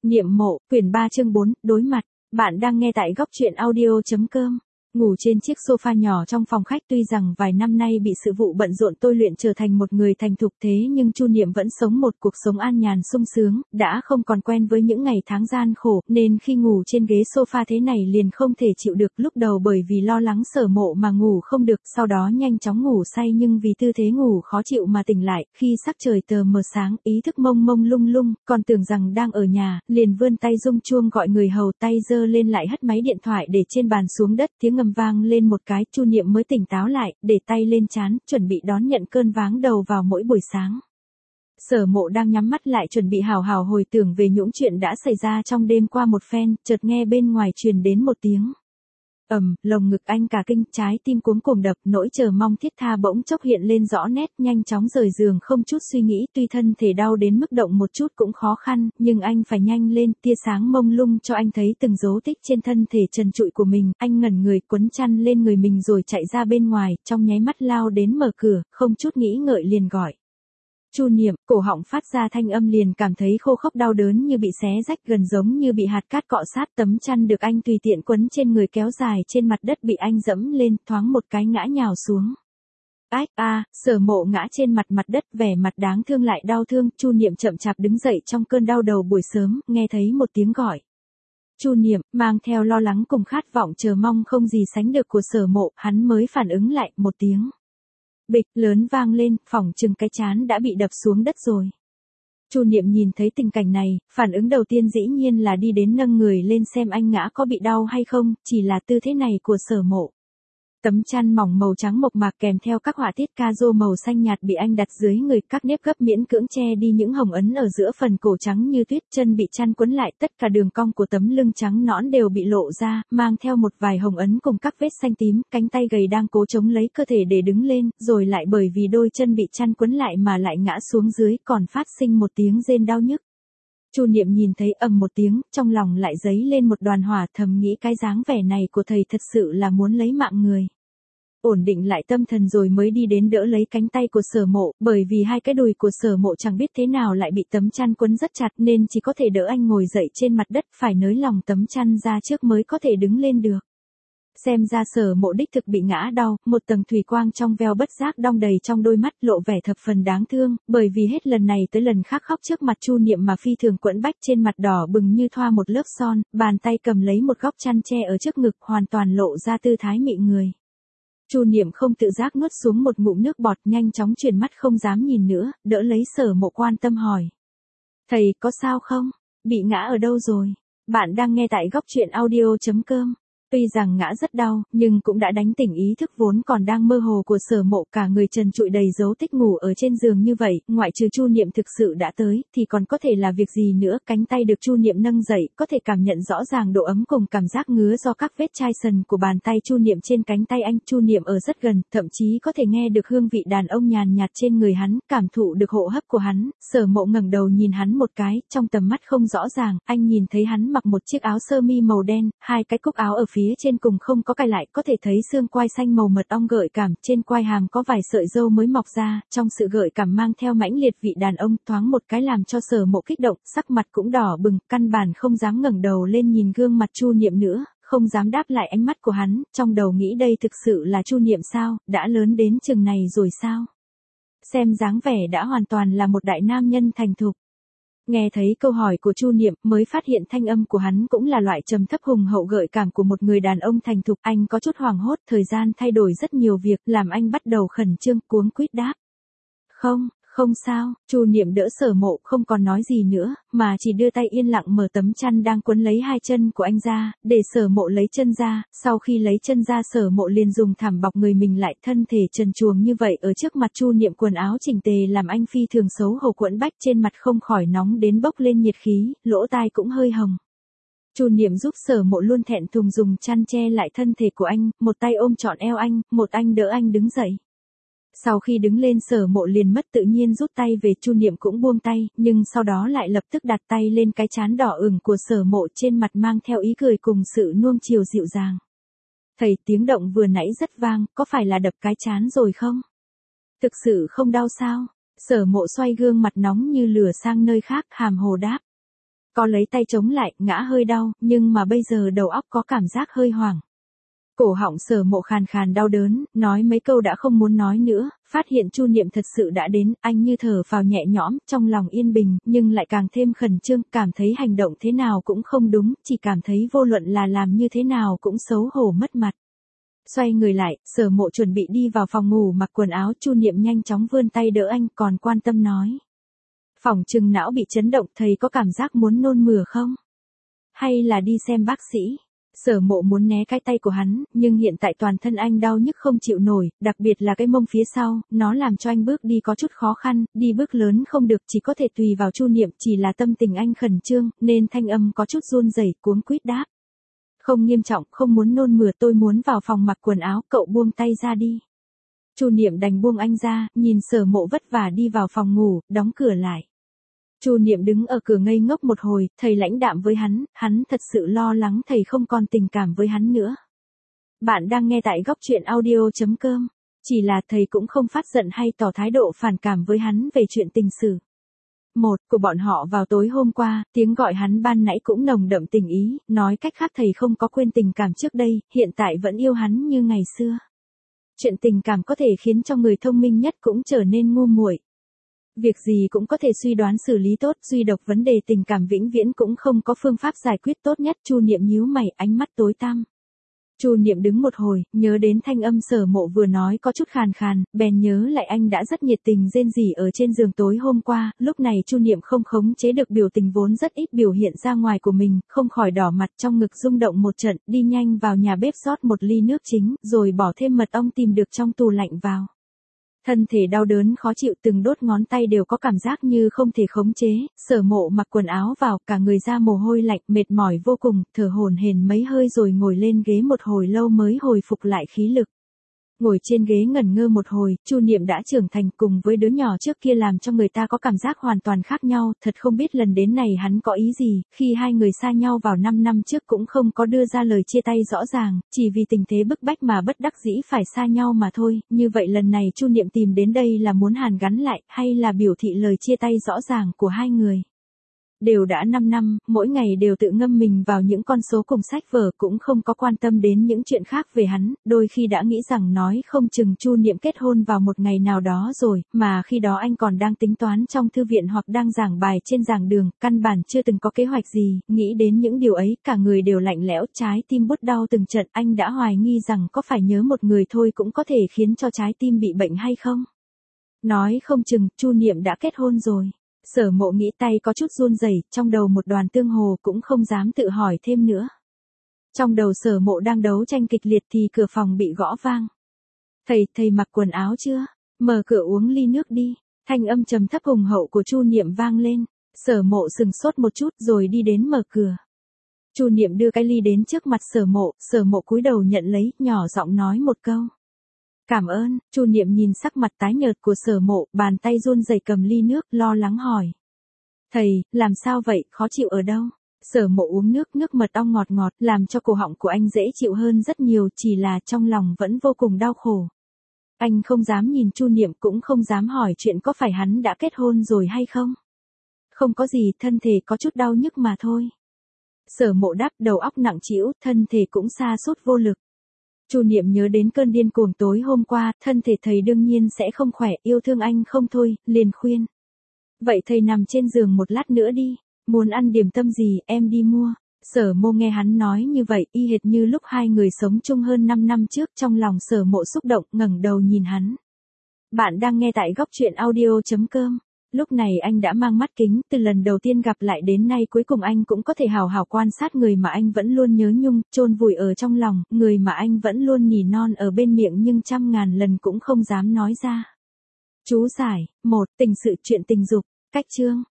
Niệm mộ, quyển 3 chương 4, đối mặt. Bạn đang nghe tại góc truyện audio.com. Ngủ trên chiếc sofa nhỏ trong phòng khách, tuy rằng vài năm nay bị sự vụ bận rộn tôi luyện trở thành một người thành thục, thế nhưng Chu Niệm vẫn sống một cuộc sống an nhàn sung sướng, đã không còn quen với những ngày tháng gian khổ, nên khi ngủ trên ghế sofa thế này liền không thể chịu được. Lúc đầu bởi vì lo lắng Sở Mộ mà ngủ không được, sau đó nhanh chóng ngủ say, nhưng vì tư thế ngủ khó chịu mà tỉnh lại, khi sắc trời tờ mờ sáng, ý thức mông mông lung lung, còn tưởng rằng đang ở nhà, liền vươn tay rung chuông gọi người hầu, tay giơ lên lại hất máy điện thoại để trên bàn xuống đất, tiếng ngầm vang lên một cái, Chu Niệm mới tỉnh táo lại, để tay lên trán, chuẩn bị đón nhận cơn váng đầu vào mỗi buổi sáng. Sở Mộ đang nhắm mắt lại chuẩn bị hào hào hồi tưởng về những chuyện đã xảy ra trong đêm qua một phen, chợt nghe bên ngoài truyền đến một tiếng lồng ngực anh cả kinh, trái tim cuống cuồng đập, nỗi chờ mong thiết tha bỗng chốc hiện lên rõ nét, nhanh chóng rời giường không chút suy nghĩ, tuy thân thể đau đến mức động một chút cũng khó khăn, nhưng anh phải nhanh lên, tia sáng mông lung cho anh thấy từng dấu tích trên thân thể trần trụi của mình, anh ngẩn người quấn chăn lên người mình rồi chạy ra bên ngoài, trong nháy mắt lao đến mở cửa, không chút nghĩ ngợi liền gọi. Chu Niệm, cổ họng phát ra thanh âm liền cảm thấy khô khốc đau đớn như bị xé rách, gần giống như bị hạt cát cọ sát. Tấm chăn được anh tùy tiện quấn trên người kéo dài trên mặt đất bị anh dẫm lên, thoáng một cái ngã nhào xuống. Ách a, Sở Mộ ngã trên mặt đất, vẻ mặt đáng thương lại đau thương. Chu Niệm chậm chạp đứng dậy trong cơn đau đầu buổi sớm, nghe thấy một tiếng gọi. Chu Niệm, mang theo lo lắng cùng khát vọng chờ mong không gì sánh được của Sở Mộ, hắn mới phản ứng lại, một tiếng bịch lớn vang lên, phỏng chừng cái trán đã bị đập xuống đất rồi. Chu Niệm nhìn thấy tình cảnh này, phản ứng đầu tiên dĩ nhiên là đi đến nâng người lên xem anh ngã có bị đau hay không, chỉ là tư thế này của Sở Mộ. Tấm chăn mỏng màu trắng mộc mạc kèm theo các họa tiết ca rô màu xanh nhạt bị anh đặt dưới người, các nếp gấp miễn cưỡng che đi những hồng ấn ở giữa phần cổ trắng như tuyết, chân bị chăn quấn lại, tất cả đường cong của tấm lưng trắng nõn đều bị lộ ra, mang theo một vài hồng ấn cùng các vết xanh tím, cánh tay gầy đang cố chống lấy cơ thể để đứng lên, rồi lại bởi vì đôi chân bị chăn quấn lại mà lại ngã xuống dưới, còn phát sinh một tiếng rên đau nhức. Chu Niệm nhìn thấy một tiếng, trong lòng lại dấy lên một đoàn hỏa, thầm nghĩ cái dáng vẻ này của thầy thật sự là muốn lấy mạng người. Ổn định lại tâm thần rồi mới đi đến đỡ lấy cánh tay của Sở Mộ, bởi vì hai cái đùi của Sở Mộ chẳng biết thế nào lại bị tấm chăn quấn rất chặt nên chỉ có thể đỡ anh ngồi dậy trên mặt đất, phải nới lỏng tấm chăn ra trước mới có thể đứng lên được. Xem ra Sở Mộ đích thực bị ngã đau, một tầng thủy quang trong veo bất giác đong đầy trong đôi mắt, lộ vẻ thập phần đáng thương, bởi vì hết lần này tới lần khác khóc trước mặt Chu Niệm mà phi thường quẫn bách, trên mặt đỏ bừng như thoa một lớp son, bàn tay cầm lấy một góc chăn che ở trước ngực, hoàn toàn lộ ra tư thái mị người. Chu Niệm không tự giác nuốt xuống một ngụm nước bọt, nhanh chóng chuyển mắt không dám nhìn nữa, đỡ lấy Sở Mộ quan tâm hỏi. Thầy có sao không? Bị ngã ở đâu rồi? Bạn đang nghe tại góc truyện audio.com. Tuy rằng ngã rất đau, nhưng cũng đã đánh tỉnh ý thức vốn còn đang mơ hồ của Sở Mộ, cả người trần trụi đầy dấu tích ngủ ở trên giường như vậy, ngoại trừ Chu Niệm thực sự đã tới, thì còn có thể là việc gì nữa. Cánh tay được Chu Niệm nâng dậy, có thể cảm nhận rõ ràng độ ấm cùng cảm giác ngứa do các vết chai sần của bàn tay Chu Niệm trên cánh tay anh. Chu Niệm ở rất gần, thậm chí có thể nghe được hương vị đàn ông nhàn nhạt trên người hắn, cảm thụ được hô hấp của hắn. Sở Mộ ngẩng đầu nhìn hắn một cái, trong tầm mắt không rõ ràng, anh nhìn thấy hắn mặc một chiếc áo sơ mi màu đen, hai cái cúc áo ở phía trên cùng không có cài lại, có thể thấy xương quai xanh màu mật ong gợi cảm, trên quai hàm có vài sợi râu mới mọc ra, trong sự gợi cảm mang theo mãnh liệt vị đàn ông, thoáng một cái làm cho Sở Mộ kích động, sắc mặt cũng đỏ bừng, căn bản không dám ngẩng đầu lên nhìn gương mặt Chu Niệm nữa, không dám đáp lại ánh mắt của hắn, trong đầu nghĩ đây thực sự là Chu Niệm sao, đã lớn đến chừng này rồi sao? Xem dáng vẻ đã hoàn toàn là một đại nam nhân thành thục. Nghe thấy câu hỏi của Chu Niệm, mới phát hiện thanh âm của hắn cũng là loại trầm thấp hùng hậu gợi cảm của một người đàn ông thành thục, anh có chút hoảng hốt, thời gian thay đổi rất nhiều việc, làm anh bắt đầu khẩn trương, cuống quýt đáp. Không sao. Chu Niệm đỡ Sở Mộ, không còn nói gì nữa, mà chỉ đưa tay yên lặng mở tấm chăn đang quấn lấy hai chân của anh ra, để Sở Mộ lấy chân ra, sau khi lấy chân ra Sở Mộ liền dùng thảm bọc người mình lại, thân thể trần truồng như vậy ở trước mặt Chu Niệm, quần áo chỉnh tề làm anh phi thường xấu hổ quẫn bách, trên mặt không khỏi nóng đến bốc lên nhiệt khí, lỗ tai cũng hơi hồng. Chu Niệm giúp Sở Mộ luôn thẹn thùng dùng chăn che lại thân thể của anh, một tay ôm trọn eo anh, một anh đỡ anh đứng dậy. Sau khi đứng lên Sở Mộ liền mất tự nhiên rút tay về, Chu Niệm cũng buông tay, nhưng sau đó lại lập tức đặt tay lên cái trán đỏ ửng của Sở Mộ, trên mặt mang theo ý cười cùng sự nuông chiều dịu dàng. Thầy, tiếng động vừa nãy rất vang, có phải là đập cái trán rồi không? Thực sự không đau sao? Sở Mộ xoay gương mặt nóng như lửa sang nơi khác, hàm hồ đáp. Có lấy tay chống lại, ngã hơi đau, nhưng mà bây giờ đầu óc có cảm giác hơi hoảng. Cổ họng Sở Mộ khàn khàn đau đớn, nói mấy câu đã không muốn nói nữa, phát hiện Chu Niệm thật sự đã đến, anh như thở phào nhẹ nhõm, trong lòng yên bình, nhưng lại càng thêm khẩn trương, cảm thấy hành động thế nào cũng không đúng, chỉ cảm thấy vô luận là làm như thế nào cũng xấu hổ mất mặt. Xoay người lại, Sở Mộ chuẩn bị đi vào phòng ngủ mặc quần áo, Chu Niệm nhanh chóng vươn tay đỡ anh, còn quan tâm nói. Phỏng chừng não bị chấn động, thầy có cảm giác muốn nôn mửa không? Hay là đi xem bác sĩ? Sở Mộ muốn né cái tay của hắn, nhưng hiện tại toàn thân anh đau nhức không chịu nổi, đặc biệt là cái mông phía sau, nó làm cho anh bước đi có chút khó khăn, đi bước lớn không được, chỉ có thể tùy vào Chu Niệm, chỉ là tâm tình anh khẩn trương, nên thanh âm có chút run rẩy, cuống quýt đáp. Không nghiêm trọng, không muốn nôn mửa, tôi muốn vào phòng mặc quần áo, cậu buông tay ra đi. Chu Niệm đành buông anh ra, nhìn Sở Mộ vất vả đi vào phòng ngủ, đóng cửa lại. Chu Niệm đứng ở cửa ngây ngốc một hồi, thầy lãnh đạm với hắn thật sự lo lắng thầy không còn tình cảm với hắn nữa. Bạn đang nghe tại góc truyện audio.com, chỉ là thầy cũng không phát giận hay tỏ thái độ phản cảm với hắn về chuyện tình sử. Một của bọn họ vào tối hôm qua, tiếng gọi hắn ban nãy cũng nồng đậm tình ý, nói cách khác thầy không có quên tình cảm trước đây, hiện tại vẫn yêu hắn như ngày xưa. Chuyện tình cảm có thể khiến cho người thông minh nhất cũng trở nên ngu muội. Việc gì cũng có thể suy đoán xử lý tốt, duy độc vấn đề tình cảm vĩnh viễn cũng không có phương pháp giải quyết tốt nhất. Chu Niệm nhíu mày, ánh mắt tối tăm. Chu Niệm đứng một hồi, nhớ đến thanh âm Sở Mộ vừa nói có chút khàn khàn, bèn nhớ lại anh đã rất nhiệt tình rên rỉ ở trên giường tối hôm qua, lúc này Chu Niệm không khống chế được biểu tình vốn rất ít biểu hiện ra ngoài của mình, không khỏi đỏ mặt, trong ngực rung động một trận, đi nhanh vào nhà bếp rót một ly nước chính, rồi bỏ thêm mật ong tìm được trong tủ lạnh vào. Thân thể đau đớn khó chịu, từng đốt ngón tay đều có cảm giác như không thể khống chế, Sở Mộ mặc quần áo vào, cả người ra mồ hôi lạnh, mệt mỏi vô cùng, thở hổn hển mấy hơi rồi ngồi lên ghế một hồi lâu mới hồi phục lại khí lực. Ngồi trên ghế ngẩn ngơ một hồi, Chu Niệm đã trưởng thành, cùng với đứa nhỏ trước kia làm cho người ta có cảm giác hoàn toàn khác nhau, thật không biết lần đến này hắn có ý gì, khi hai người xa nhau vào 5 năm trước cũng không có đưa ra lời chia tay rõ ràng, chỉ vì tình thế bức bách mà bất đắc dĩ phải xa nhau mà thôi, như vậy lần này Chu Niệm tìm đến đây là muốn hàn gắn lại, hay là biểu thị lời chia tay rõ ràng của hai người. Đều đã 5 năm, mỗi ngày đều tự ngâm mình vào những con số cùng sách vở, cũng không có quan tâm đến những chuyện khác về hắn, đôi khi đã nghĩ rằng nói không chừng Chu Niệm kết hôn vào một ngày nào đó rồi, mà khi đó anh còn đang tính toán trong thư viện hoặc đang giảng bài trên giảng đường, căn bản chưa từng có kế hoạch gì, nghĩ đến những điều ấy, cả người đều lạnh lẽo, trái tim bút đau từng trận, anh đã hoài nghi rằng có phải nhớ một người thôi cũng có thể khiến cho trái tim bị bệnh hay không. Nói không chừng, Chu Niệm đã kết hôn rồi. Sở Mộ nghĩ tay có chút run rẩy, trong đầu một đoàn tương hồ, cũng không dám tự hỏi thêm nữa. Trong đầu Sở Mộ đang đấu tranh kịch liệt thì cửa phòng bị gõ vang. Thầy mặc quần áo chưa? Mở cửa uống ly nước đi. Thanh âm trầm thấp hùng hậu của Chu Niệm vang lên. Sở Mộ sừng sốt một chút rồi đi đến mở cửa. Chu Niệm đưa cái ly đến trước mặt Sở Mộ cúi đầu nhận lấy, nhỏ giọng nói một câu. Cảm ơn. Chu Niệm nhìn sắc mặt tái nhợt của Sở Mộ, bàn tay run rẩy cầm ly nước, lo lắng hỏi. Thầy, làm sao vậy, khó chịu ở đâu? Sở Mộ uống nước mật ong ngọt ngọt, làm cho cổ họng của anh dễ chịu hơn rất nhiều, chỉ là trong lòng vẫn vô cùng đau khổ. Anh không dám nhìn Chu Niệm, cũng không dám hỏi chuyện có phải hắn đã kết hôn rồi hay không. Không có gì, thân thể có chút đau nhức mà thôi. Sở Mộ đáp, đầu óc nặng trĩu, thân thể cũng sa sút vô lực. Chu Niệm nhớ đến cơn điên cuồng tối hôm qua, thân thể thầy đương nhiên sẽ không khỏe, yêu thương anh không thôi, liền khuyên. Vậy thầy nằm trên giường một lát nữa đi, muốn ăn điểm tâm gì, em đi mua. Sở Mộ nghe hắn nói như vậy, y hệt như lúc hai người sống chung hơn 5 năm trước, trong lòng Sở Mộ xúc động, ngẩng đầu nhìn hắn. Bạn đang nghe tại góc truyện audio.com. Lúc này anh đã mang mắt kính, từ lần đầu tiên gặp lại đến nay cuối cùng anh cũng có thể hào hào quan sát người mà anh vẫn luôn nhớ nhung, chôn vùi ở trong lòng, người mà anh vẫn luôn nỉ non ở bên miệng nhưng trăm ngàn lần cũng không dám nói ra. Chú giải, 1. Tình sự chuyện tình dục, cách chương.